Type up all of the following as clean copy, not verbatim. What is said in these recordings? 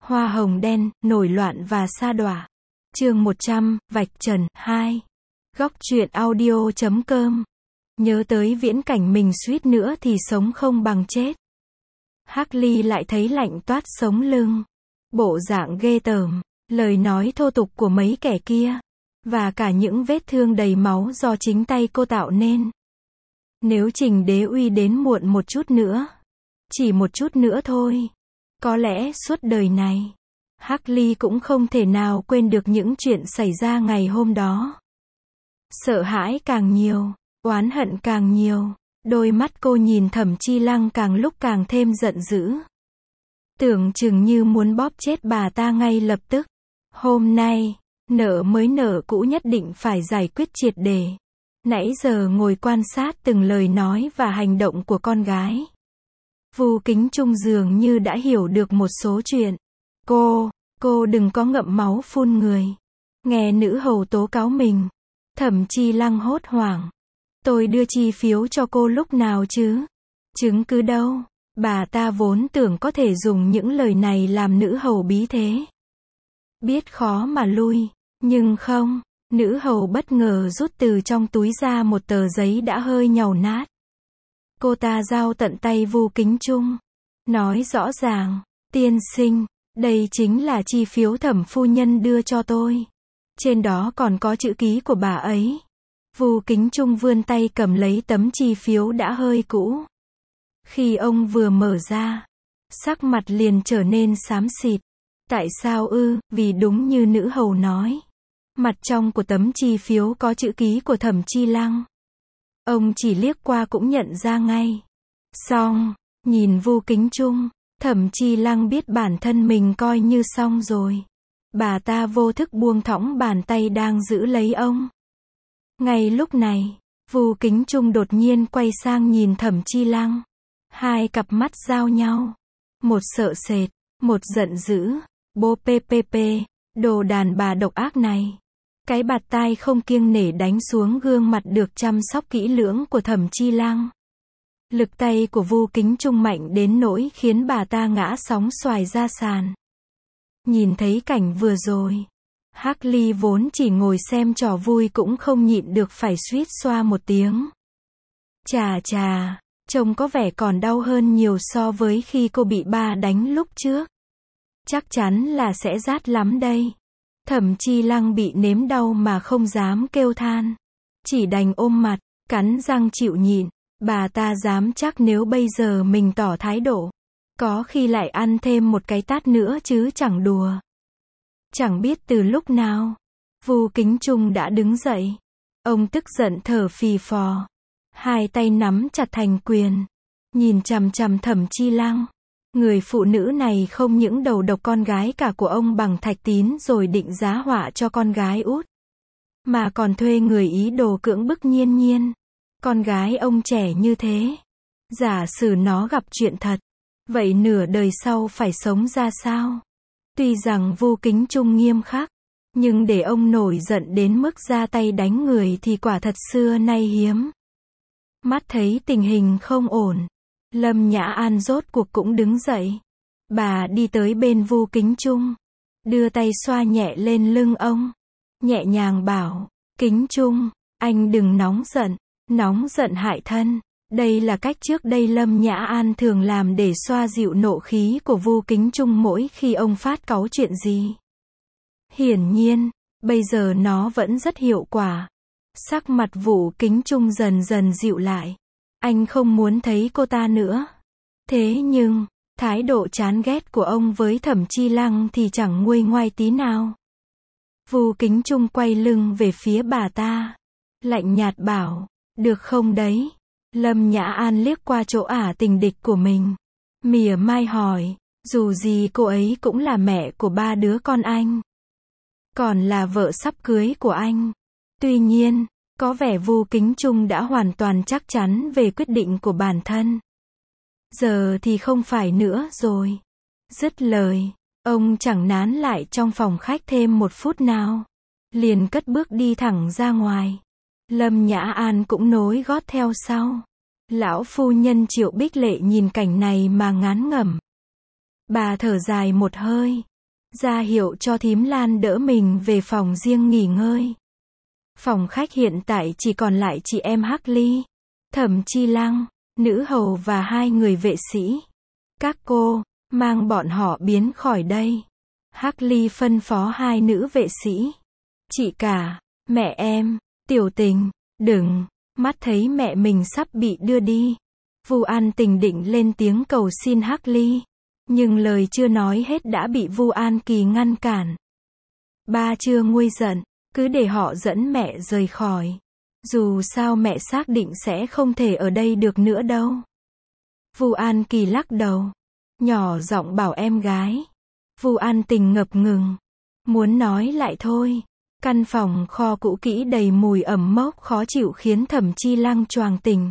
Hoa hồng đen, nổi loạn và sa đọa. Chương 100, vạch trần, 2. Góc truyện audio.com. Nhớ tới viễn cảnh mình suýt nữa thì sống không bằng chết. Hắc Ly lại thấy lạnh toát sống lưng. Bộ dạng ghê tởm, lời nói thô tục của mấy kẻ kia, và cả những vết thương đầy máu do chính tay cô tạo nên. Nếu Trình Đế Uy đến muộn một chút nữa, chỉ một chút nữa thôi, có lẽ suốt đời này, Hắc Ly cũng không thể nào quên được những chuyện xảy ra ngày hôm đó. Sợ hãi càng nhiều, oán hận càng nhiều, đôi mắt cô nhìn Thẩm Chi Lăng càng lúc càng thêm giận dữ. Tưởng chừng như muốn bóp chết bà ta ngay lập tức. Hôm nay, nợ mới nợ cũ nhất định phải giải quyết triệt để. Nãy giờ ngồi quan sát từng lời nói và hành động của con gái, Vu Kính Trung dường như đã hiểu được một số chuyện. Cô đừng có ngậm máu phun người. Nghe nữ hầu tố cáo mình, Thẩm Chi Lăng hốt hoảng. Tôi đưa chi phiếu cho cô lúc nào chứ? Chứng cứ đâu? Bà ta vốn tưởng có thể dùng những lời này làm nữ hầu bí thế. Biết khó mà lui, nhưng không, nữ hầu bất ngờ rút từ trong túi ra một tờ giấy đã hơi nhàu nát. Cô ta giao tận tay Vu Kính Trung, nói rõ ràng, tiên sinh, đây chính là chi phiếu Thẩm phu nhân đưa cho tôi. Trên đó còn có chữ ký của bà ấy. Vu Kính Trung vươn tay cầm lấy tấm chi phiếu đã hơi cũ. Khi ông vừa mở ra, sắc mặt liền trở nên xám xịt. Tại sao ư? Vì đúng như nữ hầu nói, mặt trong của tấm chi phiếu có chữ ký của Thẩm Chi Lăng. Ông chỉ liếc qua cũng nhận ra ngay. Xong, nhìn Vu Kính Trung, Thẩm Chi Lăng biết bản thân mình coi như xong rồi. Bà ta vô thức buông thõng bàn tay đang giữ lấy ông. Ngay lúc này, Vu Kính Trung đột nhiên quay sang nhìn Thẩm Chi Lăng. Hai cặp mắt giao nhau. Một sợ sệt, một giận dữ. Bố PPP, đồ đàn bà độc ác này. Cái bạt tai không kiêng nể đánh xuống gương mặt được chăm sóc kỹ lưỡng của Thẩm Chi Lăng. Lực tay của Vu Kính Trung mạnh đến nỗi khiến bà ta ngã sóng xoài ra sàn. Nhìn thấy cảnh vừa rồi, Hắc Ly vốn chỉ ngồi xem trò vui cũng không nhịn được phải suýt xoa một tiếng. Chà, trông có vẻ còn đau hơn nhiều so với khi cô bị ba đánh lúc trước. Chắc chắn là sẽ rát lắm đây. Thẩm Chi Lăng bị nếm đau mà không dám kêu than. Chỉ đành ôm mặt, cắn răng chịu nhịn. Bà ta dám chắc nếu bây giờ mình tỏ thái độ, có khi lại ăn thêm một cái tát nữa chứ chẳng đùa. Chẳng biết từ lúc nào, Vu Kính Trung đã đứng dậy. Ông tức giận thở phì phò, hai tay nắm chặt thành quyền, nhìn chằm chằm Thẩm Chi Lăng. Người phụ nữ này không những đầu độc con gái cả của ông bằng thạch tín rồi định giá họa cho con gái út, mà còn thuê người ý đồ cưỡng bức Nhiên Nhiên, con gái ông trẻ như thế. Giả sử nó gặp chuyện thật, vậy nửa đời sau phải sống ra sao? Tuy rằng Vu Kính Trung nghiêm khắc, nhưng để ông nổi giận đến mức ra tay đánh người thì quả thật xưa nay hiếm. Mắt thấy tình hình không ổn, Lâm Nhã An rốt cuộc cũng đứng dậy. Bà đi tới bên Vu Kính Trung, đưa tay xoa nhẹ lên lưng ông, nhẹ nhàng bảo, Kính Trung, anh đừng nóng giận hại thân. Đây là cách trước đây Lâm Nhã An thường làm để xoa dịu nộ khí của Vu Kính Trung mỗi khi ông phát cáu chuyện gì. Hiển nhiên, bây giờ nó vẫn rất hiệu quả. Sắc mặt Vu Kính Trung dần dần dịu lại. Anh không muốn thấy cô ta nữa. Thế nhưng, thái độ chán ghét của ông với Thẩm Chi Lăng thì chẳng nguôi ngoai tí nào. Vu Kính Trung quay lưng về phía bà ta, lạnh nhạt bảo, được không đấy? Lâm Nhã An liếc qua chỗ ả tình địch của mình, mỉa mai hỏi, dù gì cô ấy cũng là mẹ của ba đứa con anh, còn là vợ sắp cưới của anh. Tuy nhiên, có vẻ Vu Kính Trung đã hoàn toàn chắc chắn về quyết định của bản thân. Giờ thì không phải nữa rồi. Dứt lời, ông chẳng nán lại trong phòng khách thêm một phút nào, liền cất bước đi thẳng ra ngoài. Lâm Nhã An cũng nối gót theo sau. Lão phu nhân Triệu Bích Lệ nhìn cảnh này mà ngán ngẩm. Bà thở dài một hơi, ra hiệu cho thím Lan đỡ mình về phòng riêng nghỉ ngơi. Phòng khách hiện tại chỉ còn lại chị em Hắc Ly, Thẩm Chi Lăng, nữ hầu và 2 người vệ sĩ. Các cô, mang bọn họ biến khỏi đây. Hắc Ly phân phó 2 nữ vệ sĩ. Chị cả, mẹ em, Tiểu Tình, đừng, mắt thấy mẹ mình sắp bị đưa đi. Vu An Tình định lên tiếng cầu xin Hắc Ly, nhưng lời chưa nói hết đã bị Vu An Kỳ ngăn cản. Ba chưa nguôi giận, cứ để họ dẫn mẹ rời khỏi. Dù sao mẹ xác định sẽ không thể ở đây được nữa đâu. Vu An Kỳ lắc đầu, nhỏ giọng bảo em gái. Vu An Tình ngập ngừng, muốn nói lại thôi. Căn phòng kho cũ kỹ đầy mùi ẩm mốc khó chịu khiến Thẩm Chi Lăng choàng tỉnh.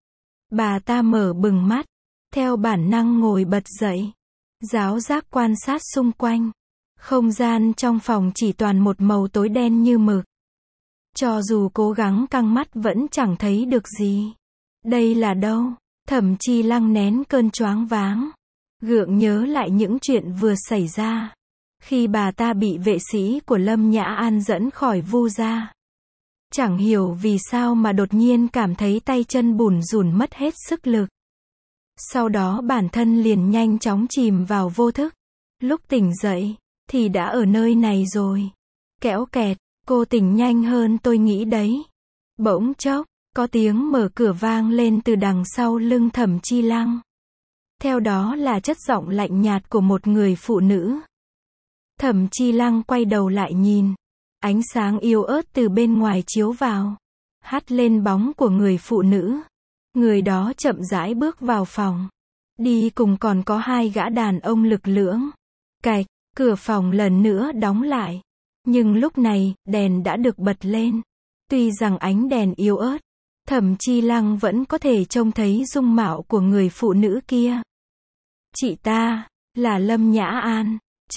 Bà ta mở bừng mắt, theo bản năng ngồi bật dậy, giáo giác quan sát xung quanh. Không gian trong phòng chỉ toàn một màu tối đen như mực. Cho dù cố gắng căng mắt vẫn chẳng thấy được gì. Đây là đâu? Thẩm Chi Lăng nén cơn choáng váng, gượng nhớ lại những chuyện vừa xảy ra khi bà ta bị vệ sĩ của Lâm Nhã An dẫn khỏi Vu gia. Chẳng hiểu vì sao mà đột nhiên cảm thấy tay chân bủn rủn mất hết sức lực. Sau đó bản thân liền nhanh chóng chìm vào vô thức. Lúc tỉnh dậy, thì đã ở nơi này rồi. Kéo kẹt, cô tỉnh nhanh hơn tôi nghĩ đấy. Bỗng chốc, có tiếng mở cửa vang lên từ đằng sau lưng Thẩm Chi Lăng. Theo đó là chất giọng lạnh nhạt của một người phụ nữ. Thẩm Chi Lăng quay đầu lại nhìn. Ánh sáng yếu ớt từ bên ngoài chiếu vào, hắt lên bóng của người phụ nữ. Người đó chậm rãi bước vào phòng. Đi cùng còn có 2 gã đàn ông lực lưỡng. Cạch, cửa phòng lần nữa đóng lại. Nhưng lúc này, đèn đã được bật lên. Tuy rằng ánh đèn yếu ớt, Thẩm Chi Lăng vẫn có thể trông thấy dung mạo của người phụ nữ kia. Chị ta, là Lâm Nhã An.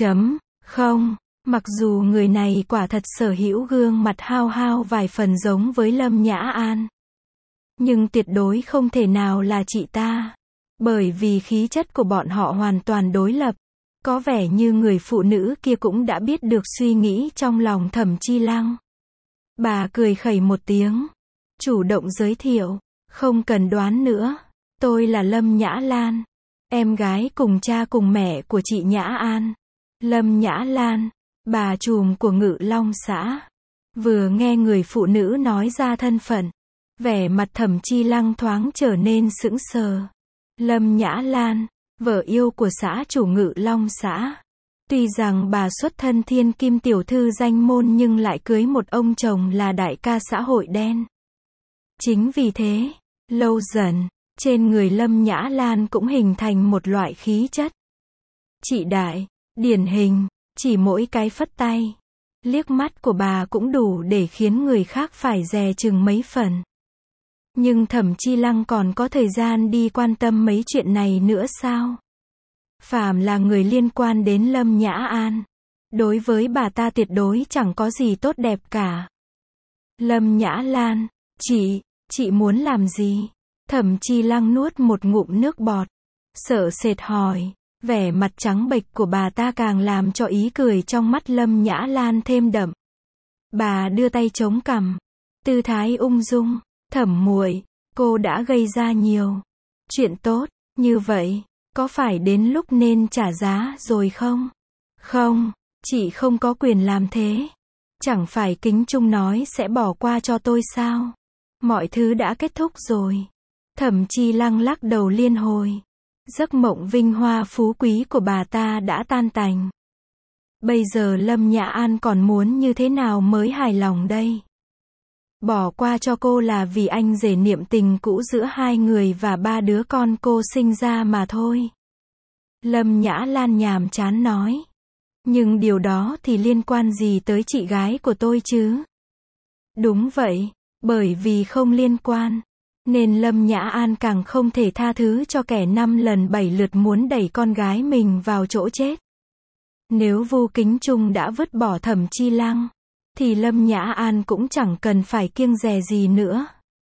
Không, mặc dù người này quả thật sở hữu gương mặt hao hao vài phần giống với Lâm Nhã An. Nhưng tuyệt đối không thể nào là chị ta. Bởi vì khí chất của bọn họ hoàn toàn đối lập. Có vẻ như người phụ nữ kia cũng đã biết được suy nghĩ trong lòng Thẩm Chi Lăng. Bà cười khẩy một tiếng, chủ động giới thiệu, không cần đoán nữa, tôi là Lâm Nhã Lan, em gái cùng cha cùng mẹ của chị Nhã An. Lâm Nhã Lan, bà trùm của Ngự Long xã. Vừa nghe người phụ nữ nói ra thân phận, vẻ mặt Thẩm Chi Lăng thoáng trở nên sững sờ. Lâm Nhã Lan, vợ yêu của xã chủ Ngự Long xã. Tuy rằng bà xuất thân thiên kim tiểu thư danh môn nhưng lại cưới một ông chồng là đại ca xã hội đen. Chính vì thế, lâu dần, trên người Lâm Nhã Lan cũng hình thành một loại khí chất. Chị đại, điển hình, chỉ mỗi cái phất tay, liếc mắt của bà cũng đủ để khiến người khác phải dè chừng mấy phần. Nhưng Thẩm Chi Lăng còn có thời gian đi quan tâm mấy chuyện này nữa sao? Phàm là người liên quan đến Lâm Nhã An, đối với bà ta tuyệt đối chẳng có gì tốt đẹp cả. Lâm Nhã Lan, chị muốn làm gì? Thẩm Chi Lăng nuốt một ngụm nước bọt, sợ sệt hỏi. Vẻ mặt trắng bệch của bà ta càng làm cho ý cười trong mắt Lâm Nhã Lan thêm đậm. Bà đưa tay chống cằm, tư thái ung dung. Thẩm muội, cô đã gây ra nhiều chuyện tốt như vậy, có phải đến lúc nên trả giá rồi không? Không, chị không có quyền làm thế. Chẳng phải Kính Trung nói sẽ bỏ qua cho tôi sao? Mọi thứ đã kết thúc rồi. Thẩm Chi Lăng lắc đầu liên hồi. Giấc mộng vinh hoa phú quý của bà ta đã tan tành. Bây giờ Lâm Nhã An còn muốn như thế nào mới hài lòng đây? Bỏ qua cho cô là vì anh rể niệm tình cũ giữa 2 người và 3 đứa con cô sinh ra mà thôi. Lâm Nhã Lan nhàm chán nói. Nhưng điều đó thì liên quan gì tới chị gái của tôi chứ? Đúng vậy, bởi vì không liên quan, nên Lâm Nhã An càng không thể tha thứ cho kẻ 5 lần 7 lượt muốn đẩy con gái mình vào chỗ chết. Nếu Vu Kính Trung đã vứt bỏ Thẩm Chi Lăng, thì Lâm Nhã An cũng chẳng cần phải kiêng dè gì nữa.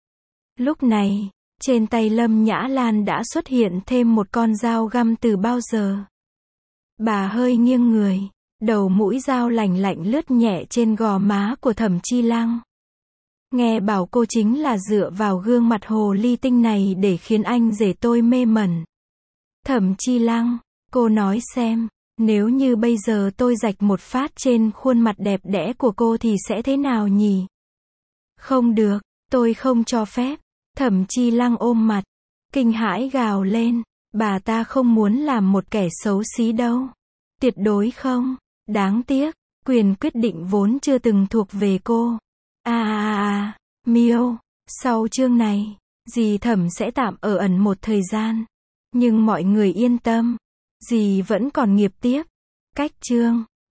Lúc này, trên tay Lâm Nhã Lan đã xuất hiện thêm một con dao găm từ bao giờ. Bà hơi nghiêng người, Đầu mũi dao lành lạnh lướt nhẹ trên gò má của Thẩm Chi Lăng. Nghe bảo cô chính là dựa vào gương mặt hồ ly tinh này để khiến anh rể tôi mê mẩn. Thẩm Chi Lăng, cô nói xem, nếu như bây giờ tôi rạch một phát trên khuôn mặt đẹp đẽ của cô thì sẽ thế nào nhỉ? Không được, tôi không cho phép. Thẩm Chi Lăng ôm mặt, kinh hãi gào lên, bà ta không muốn làm một kẻ xấu xí đâu. Tuyệt đối không. Đáng tiếc, quyền quyết định vốn chưa từng thuộc về cô. Miêu, sau chương này, dì Thẩm sẽ tạm ở ẩn một thời gian. Nhưng mọi người yên tâm, dì vẫn còn nghiệp tiếp. Cách chương